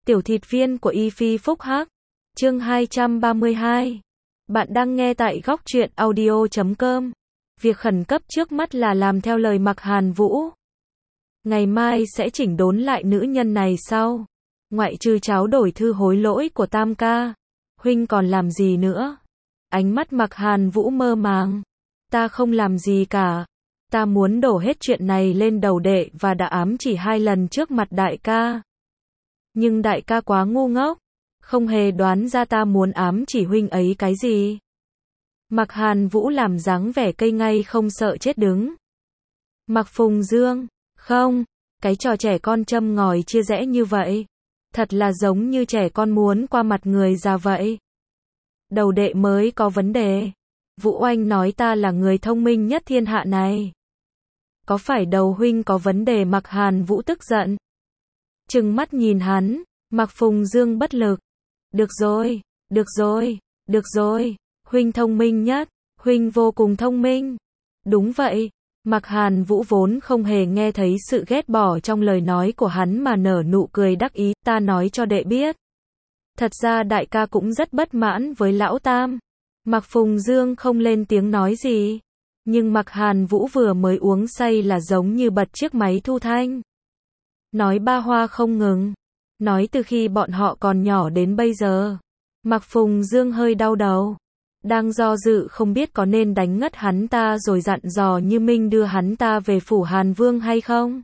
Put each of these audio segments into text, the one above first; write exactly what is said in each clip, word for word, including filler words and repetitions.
Tiểu thịt viên của Y Phi Phúc Hắc. Chương hai trăm ba mươi hai. Bạn đang nghe tại góc truyện audio chấm com. Việc khẩn cấp trước mắt là làm theo lời Mạc Hàn Vũ. Ngày mai sẽ chỉnh đốn lại nữ nhân này sau. Ngoại trừ cháu đổi thư hối lỗi của Tam ca, huynh còn làm gì nữa? Ánh mắt Mạc Hàn Vũ mơ màng. Ta không làm gì cả. Ta muốn đổ hết chuyện này lên đầu đệ và đã ám chỉ hai lần trước mặt đại ca. Nhưng đại ca quá ngu ngốc, không hề đoán ra ta muốn ám chỉ huynh ấy cái gì. Mạc Hàn Vũ làm dáng vẻ cây ngay không sợ chết đứng. Mạc Phùng Dương, không, cái trò trẻ con châm ngòi chia rẽ như vậy, thật là giống như trẻ con muốn qua mặt người già vậy. Đầu đệ mới có vấn đề. Vũ Oanh nói ta là người thông minh nhất thiên hạ này. Có phải đầu huynh có vấn đề? Mạc Hàn Vũ tức giận, trừng mắt nhìn hắn. Mạc Phùng Dương bất lực. Được rồi, được rồi, được rồi, huynh thông minh nhất, huynh vô cùng thông minh. Đúng vậy. Mạc Hàn Vũ vốn không hề nghe thấy sự ghét bỏ trong lời nói của hắn mà nở nụ cười đắc ý. Ta nói cho đệ biết, thật ra đại ca cũng rất bất mãn với lão Tam. Mạc Phùng Dương không lên tiếng nói gì, nhưng Mạc Hàn Vũ vừa mới uống say là giống như bật chiếc máy thu thanh, nói ba hoa không ngừng, nói từ khi bọn họ còn nhỏ đến bây giờ. Mạc Phùng Dương hơi đau đầu, đang do dự không biết có nên đánh ngất hắn ta rồi dặn dò Như Minh đưa hắn ta về phủ Hàn Vương hay không.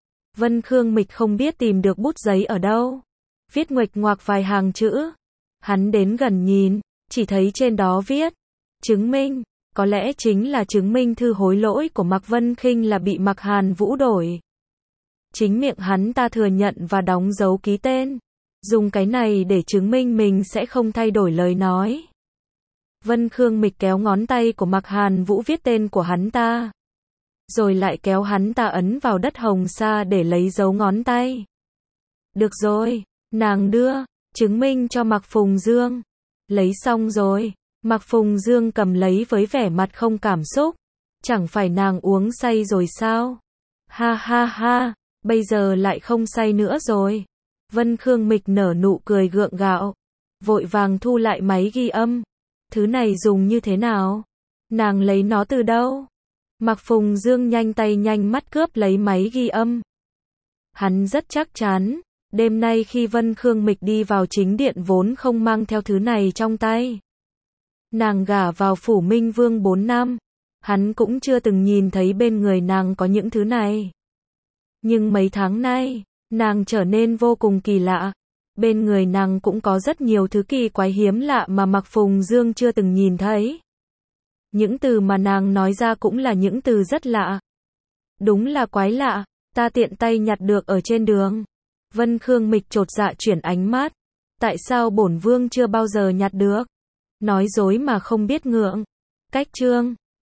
Vân Khương Mịch không biết tìm được bút giấy ở đâu, viết nguệch ngoạc vài hàng chữ. Hắn đến gần nhìn, chỉ thấy trên đó viết chứng minh, có lẽ chính là chứng minh thư hối lỗi của Mạc Vân Khinh là bị Mạc Hàn Vũ đổi. Chính miệng hắn ta thừa nhận và đóng dấu ký tên, dùng cái này để chứng minh mình sẽ không thay đổi lời nói. Vân Khương Mịch kéo ngón tay của Mạc Hàn Vũ viết tên của hắn ta, rồi lại kéo hắn ta ấn vào đất hồng sa để lấy dấu ngón tay. Được rồi, nàng đưa chứng minh cho Mạc Phùng Dương. Lấy xong rồi, Mạc Phùng Dương cầm lấy với vẻ mặt không cảm xúc. Chẳng phải nàng uống say rồi sao? Ha ha ha, bây giờ lại không say nữa rồi. Vân Khương Mịch nở nụ cười gượng gạo, vội vàng thu lại máy ghi âm. Thứ này dùng như thế nào? Nàng lấy nó từ đâu? Mạc Phùng Dương nhanh tay nhanh mắt cướp lấy máy ghi âm. Hắn rất chắc chắn, đêm nay khi Vân Khương Mịch đi vào chính điện vốn không mang theo thứ này trong tay. Nàng gả vào phủ Minh Vương bốn năm, hắn cũng chưa từng nhìn thấy bên người nàng có những thứ này. Nhưng mấy tháng nay, nàng trở nên vô cùng kỳ lạ. Bên người nàng cũng có rất nhiều thứ kỳ quái hiếm lạ mà Mạc Phùng Dương chưa từng nhìn thấy. Những từ mà nàng nói ra cũng là những từ rất lạ. Đúng là quái lạ, ta tiện tay nhặt được ở trên đường. Vân Khương Mịch chột dạ chuyển ánh mắt. Tại sao bổn vương chưa bao giờ nhặt được? Nói dối mà không biết ngượng. Cách chương